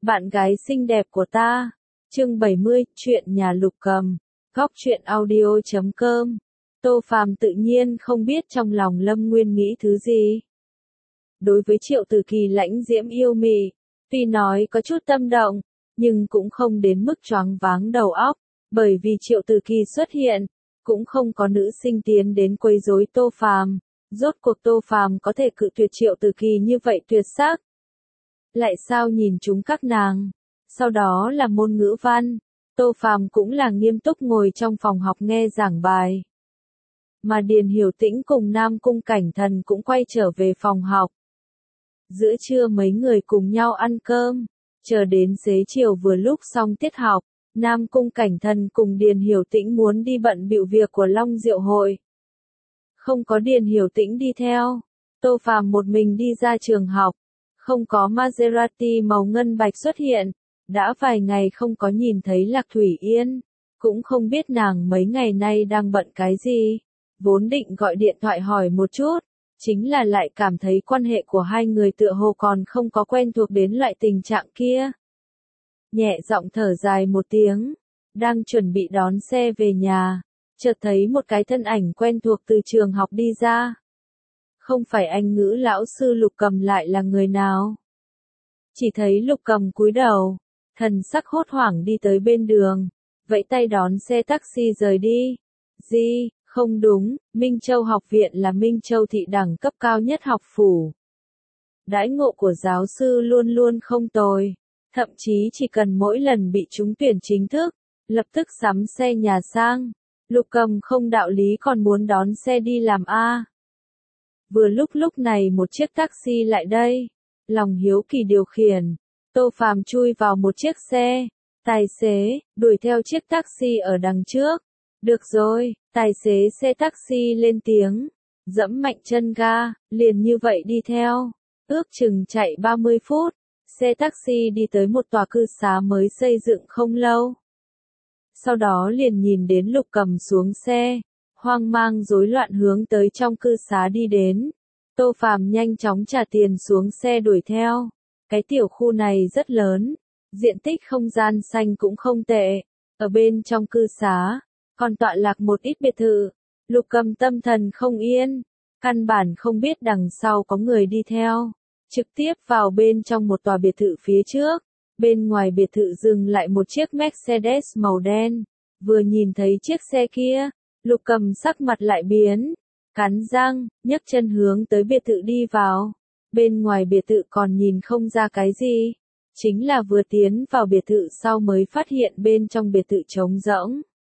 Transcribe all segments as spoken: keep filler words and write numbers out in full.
Bạn gái xinh đẹp của ta. Chương bảy mươi, chuyện nhà Lục Cầm. Góc truyện audio chấm com. Tô Phàm tự nhiên không biết trong lòng Lâm Nguyên nghĩ thứ gì. Đối với Triệu Tử Kỳ lãnh diễm yêu mị, tuy nói có chút tâm động, nhưng cũng không đến mức choáng váng đầu óc, bởi vì Triệu Tử Kỳ xuất hiện, cũng không có nữ sinh tiến đến quấy rối Tô Phàm. Rốt cuộc Tô Phàm có thể cự tuyệt Triệu Tử Kỳ như vậy tuyệt sắc. Lại sao nhìn chúng các nàng. Sau đó là môn ngữ văn, Tô Phàm cũng là nghiêm túc ngồi trong phòng học nghe giảng bài. Mà Điền Hiểu Tĩnh cùng Nam Cung Cảnh Thần cũng quay trở về phòng học. Giữa trưa mấy người cùng nhau ăn cơm, chờ đến xế chiều vừa lúc xong tiết học, Nam Cung Cảnh Thần cùng Điền Hiểu Tĩnh muốn đi bận bịu việc của Long Diệu hội. Không có Điền Hiểu Tĩnh đi theo, Tô Phàm một mình đi ra trường học. Không có Maserati màu ngân bạch xuất hiện, đã vài ngày không có nhìn thấy Lạc Thủy Yên, cũng không biết nàng mấy ngày nay đang bận cái gì, vốn định gọi điện thoại hỏi một chút, chính là lại cảm thấy quan hệ của hai người tựa hồ còn không có quen thuộc đến loại tình trạng kia. Nhẹ giọng thở dài một tiếng, đang chuẩn bị đón xe về nhà, chợt thấy một cái thân ảnh quen thuộc từ trường học đi ra. Không phải Anh ngữ lão sư Lục Cầm lại là người nào? Chỉ thấy Lục Cầm cúi đầu, thần sắc hốt hoảng đi tới bên đường, vẫy tay đón xe taxi rời đi. Gì, không đúng, Minh Châu học viện là Minh Châu thị đẳng cấp cao nhất học phủ. Đãi ngộ của giáo sư luôn luôn không tồi, thậm chí chỉ cần mỗi lần bị trúng tuyển chính thức, lập tức sắm xe nhà sang. Lục Cầm không đạo lý còn muốn đón xe đi làm a. Vừa lúc lúc này một chiếc taxi lại đây, lòng hiếu kỳ điều khiển, Tô Phàm chui vào một chiếc xe, tài xế, đuổi theo chiếc taxi ở đằng trước. Được rồi, tài xế xe taxi lên tiếng, dẫm mạnh chân ga, liền như vậy đi theo, ước chừng chạy ba mươi phút, xe taxi đi tới một tòa cư xá mới xây dựng không lâu. Sau đó liền nhìn đến Lục Cầm xuống xe, hoang mang rối loạn hướng tới trong cư xá đi đến. Tô Phàm nhanh chóng trả tiền xuống xe đuổi theo. Cái tiểu khu này rất lớn, diện tích không gian xanh cũng không tệ. Ở bên trong cư xá, còn tọa lạc một ít biệt thự. Lục Cầm tâm thần không yên, căn bản không biết đằng sau có người đi theo. Trực tiếp vào bên trong một tòa biệt thự phía trước. Bên ngoài biệt thự dừng lại một chiếc Mercedes màu đen. Vừa nhìn thấy chiếc xe kia, Lục Cầm sắc mặt lại biến, cắn răng, nhấc chân hướng tới biệt thự đi vào. Bên ngoài biệt thự còn nhìn không ra cái gì, chính là vừa tiến vào biệt thự sau mới phát hiện bên trong biệt thự trống rỗng.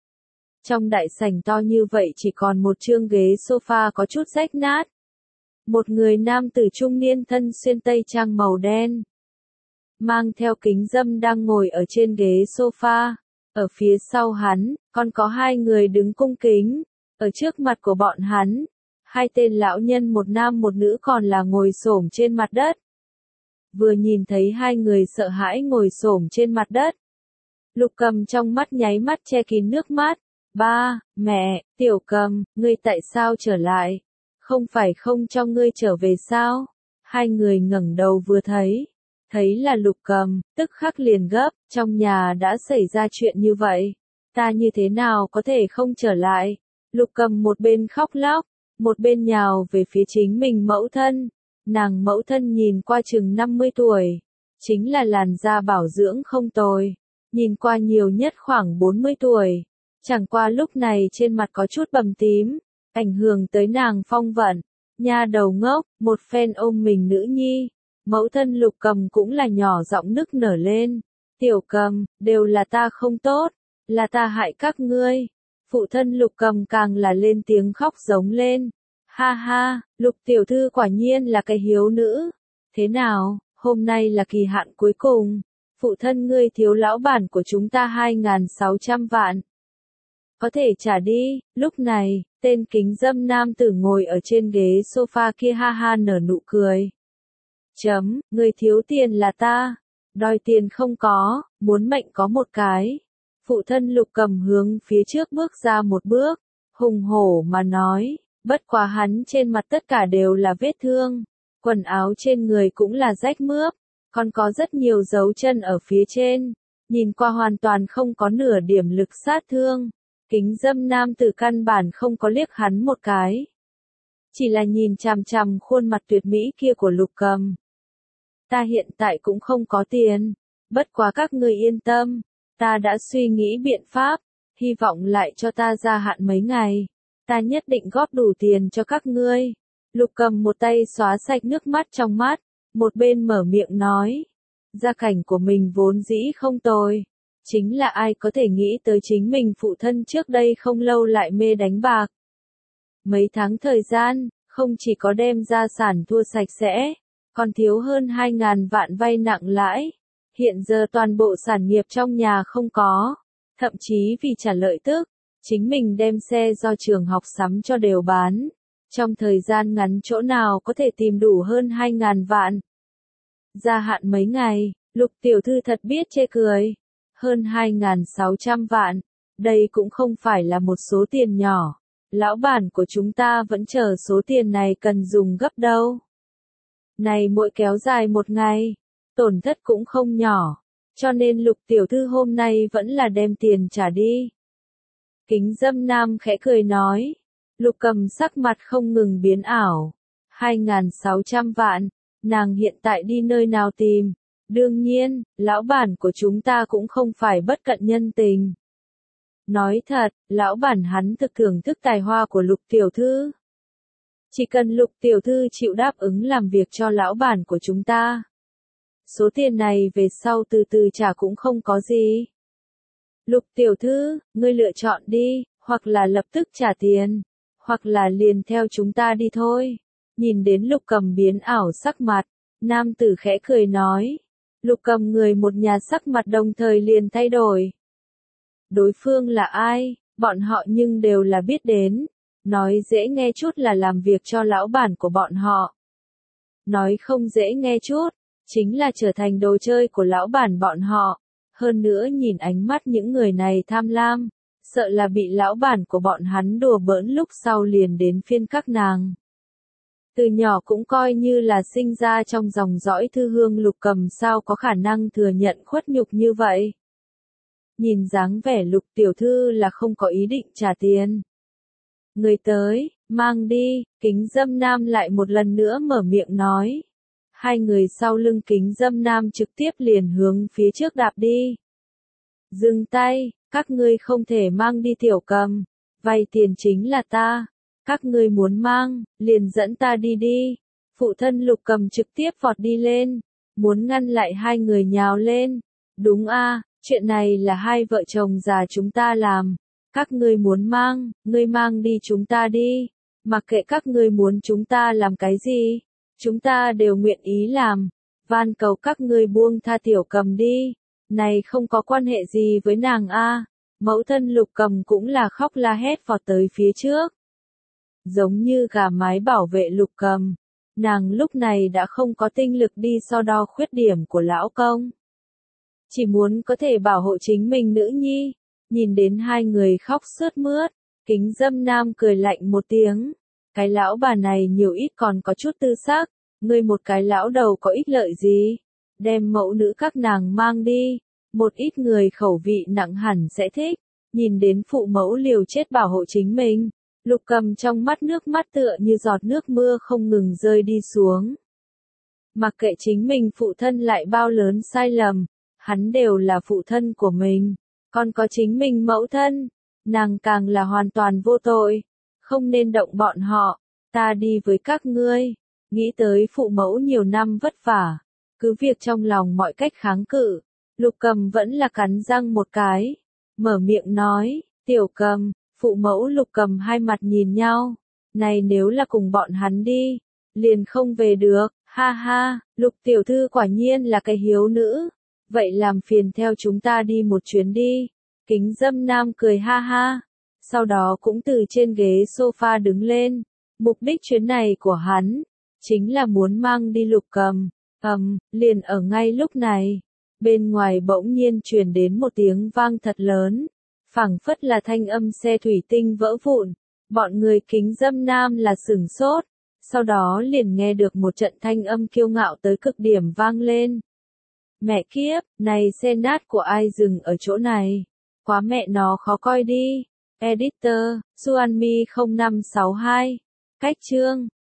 Trong đại sảnh to như vậy chỉ còn một chương ghế sofa có chút rách nát. Một người nam tử trung niên thân xuyên tây trang màu đen, mang theo kính râm đang ngồi ở trên ghế sofa. Ở phía sau hắn, còn có hai người đứng cung kính. Ở trước mặt của bọn hắn, hai tên lão nhân một nam một nữ còn là ngồi xổm trên mặt đất. Vừa nhìn thấy hai người sợ hãi ngồi xổm trên mặt đất, Lục Cầm trong mắt nháy mắt che kín nước mắt. Ba, mẹ, Tiểu Cầm, ngươi tại sao trở lại? Không phải không cho ngươi trở về sao? Hai người ngẩng đầu vừa thấy, thấy là Lục Cầm, tức khắc liền gấp, trong nhà đã xảy ra chuyện như vậy, ta như thế nào có thể không trở lại? Lục Cầm một bên khóc lóc, một bên nhào về phía chính mình mẫu thân. Nàng mẫu thân nhìn qua chừng năm mươi tuổi, chính là làn da bảo dưỡng không tồi, nhìn qua nhiều nhất khoảng bốn mươi tuổi, chẳng qua lúc này trên mặt có chút bầm tím, ảnh hưởng tới nàng phong vận. Nha đầu ngốc, một phen ôm mình nữ nhi. Mẫu thân Lục Cầm cũng là nhỏ giọng nức nở lên. Tiểu Cầm, đều là ta không tốt, là ta hại các ngươi. Phụ thân Lục Cầm càng là lên tiếng khóc giống lên. Ha ha, Lục tiểu thư quả nhiên là cái hiếu nữ. Thế nào, hôm nay là kỳ hạn cuối cùng. Phụ thân ngươi thiếu lão bản của chúng ta hai nghìn sáu trăm vạn. Có thể trả đi. Lúc này, tên kính dâm nam tử ngồi ở trên ghế sofa kia ha ha nở nụ cười. Chấm, người thiếu tiền là ta. Đòi tiền không có, muốn mệnh có một cái. Phụ thân Lục Cầm hướng phía trước bước ra một bước, hùng hổ mà nói, bất quá hắn trên mặt tất cả đều là vết thương, quần áo trên người cũng là rách mướp, còn có rất nhiều dấu chân ở phía trên, nhìn qua hoàn toàn không có nửa điểm lực sát thương. Kính dâm nam tử căn bản không có liếc hắn một cái. Chỉ là nhìn chằm chằm khuôn mặt tuyệt mỹ kia của Lục Cầm. Ta hiện tại cũng không có tiền, bất quá các ngươi yên tâm, ta đã suy nghĩ biện pháp, hy vọng lại cho ta gia hạn mấy ngày, ta nhất định góp đủ tiền cho các ngươi. Lục Cầm một tay xóa sạch nước mắt trong mắt, một bên mở miệng nói, gia cảnh của mình vốn dĩ không tồi, chính là ai có thể nghĩ tới chính mình phụ thân trước đây không lâu lại mê đánh bạc. Mấy tháng thời gian, không chỉ có đem gia sản thua sạch sẽ, còn thiếu hơn hai ngàn vạn vay nặng lãi. Hiện giờ toàn bộ sản nghiệp trong nhà không có, thậm chí vì trả lợi tức, chính mình đem xe do trường học sắm cho đều bán. Trong thời gian ngắn chỗ nào có thể tìm đủ hơn hai ngàn vạn. Gia hạn mấy ngày, Lục tiểu thư thật biết chê cười. Hơn hai ngàn sáu trăm vạn, đây cũng không phải là một số tiền nhỏ. Lão bản của chúng ta vẫn chờ số tiền này cần dùng gấp đâu. Này mỗi kéo dài một ngày, tổn thất cũng không nhỏ, cho nên Lục tiểu thư hôm nay vẫn là đem tiền trả đi. Kính dâm nam khẽ cười nói, Lục Cầm sắc mặt không ngừng biến ảo. hai ngàn sáu trăm vạn, nàng hiện tại đi nơi nào tìm? Đương nhiên, lão bản của chúng ta cũng không phải bất cận nhân tình. Nói thật, lão bản hắn thực thưởng thức tài hoa của Lục tiểu thư. Chỉ cần Lục tiểu thư chịu đáp ứng làm việc cho lão bản của chúng ta, số tiền này về sau từ từ trả cũng không có gì. Lục tiểu thư, ngươi lựa chọn đi, hoặc là lập tức trả tiền, hoặc là liền theo chúng ta đi thôi. Nhìn đến Lục Cầm biến ảo sắc mặt, nam tử khẽ cười nói. Lục Cầm người một nhà sắc mặt đồng thời liền thay đổi. Đối phương là ai, bọn họ nhưng đều là biết đến. Nói dễ nghe chút là làm việc cho lão bản của bọn họ. Nói không dễ nghe chút, chính là trở thành đồ chơi của lão bản bọn họ. Hơn nữa nhìn ánh mắt những người này tham lam, sợ là bị lão bản của bọn hắn đùa bỡn lúc sau liền đến phiên các nàng. Từ nhỏ cũng coi như là sinh ra trong dòng dõi thư hương Lục Cầm sao có khả năng thừa nhận khuất nhục như vậy. Nhìn dáng vẻ Lục tiểu thư là không có ý định trả tiền. Người tới, mang đi, kính dâm nam lại một lần nữa mở miệng nói. Hai người sau lưng kính dâm nam trực tiếp liền hướng phía trước đạp đi. Dừng tay, các ngươi không thể mang đi Tiểu Cầm, vay tiền chính là ta. Các ngươi muốn mang, liền dẫn ta đi đi. Phụ thân Lục Cầm trực tiếp vọt đi lên, muốn ngăn lại hai người nhào lên. Đúng a, chuyện này là hai vợ chồng già chúng ta làm. Các ngươi muốn mang, ngươi mang đi chúng ta đi. Mặc kệ các ngươi muốn chúng ta làm cái gì, chúng ta đều nguyện ý làm. Van cầu các ngươi buông tha Tiểu Cầm đi. Này không có quan hệ gì với nàng a. Mẫu thân Lục Cầm cũng là khóc la hét vọt tới phía trước. Giống như gà mái bảo vệ Lục Cầm. Nàng lúc này đã không có tinh lực đi so đo khuyết điểm của lão công. Chỉ muốn có thể bảo hộ chính mình nữ nhi. Nhìn đến hai người khóc sướt mướt, kính dâm nam cười lạnh một tiếng. Cái lão bà này nhiều ít còn có chút tư sắc, ngươi một cái lão đầu có ích lợi gì? Đem mẫu nữ các nàng mang đi, một ít người khẩu vị nặng hẳn sẽ thích. Nhìn đến phụ mẫu liều chết bảo hộ chính mình, Lục Cầm trong mắt nước mắt tựa như giọt nước mưa không ngừng rơi đi xuống. Mặc kệ chính mình phụ thân lại bao lớn sai lầm, hắn đều là phụ thân của mình. Còn có chính mình mẫu thân, nàng càng là hoàn toàn vô tội, không nên động bọn họ, ta đi với các ngươi. Nghĩ tới phụ mẫu nhiều năm vất vả, cứ việc trong lòng mọi cách kháng cự, Lục Cầm vẫn là cắn răng một cái, mở miệng nói, Tiểu Cầm, phụ mẫu Lục Cầm hai mặt nhìn nhau, này nếu là cùng bọn hắn đi, liền không về được, ha ha, Lục tiểu thư quả nhiên là cái hiếu nữ. Vậy làm phiền theo chúng ta đi một chuyến đi. Kính dâm nam cười ha ha. Sau đó cũng từ trên ghế sofa đứng lên. Mục đích chuyến này của hắn, chính là muốn mang đi Lục Cầm. Ầm, liền ở ngay lúc này. Bên ngoài bỗng nhiên truyền đến một tiếng vang thật lớn. Phảng phất là thanh âm xe thủy tinh vỡ vụn. Bọn người kính dâm nam là sửng sốt. Sau đó liền nghe được một trận thanh âm kiêu ngạo tới cực điểm vang lên. Mẹ kiếp, này xe nát của ai dừng ở chỗ này? Quá mẹ nó khó coi đi. Editor, Xuanmi không năm sáu hai. Cách chương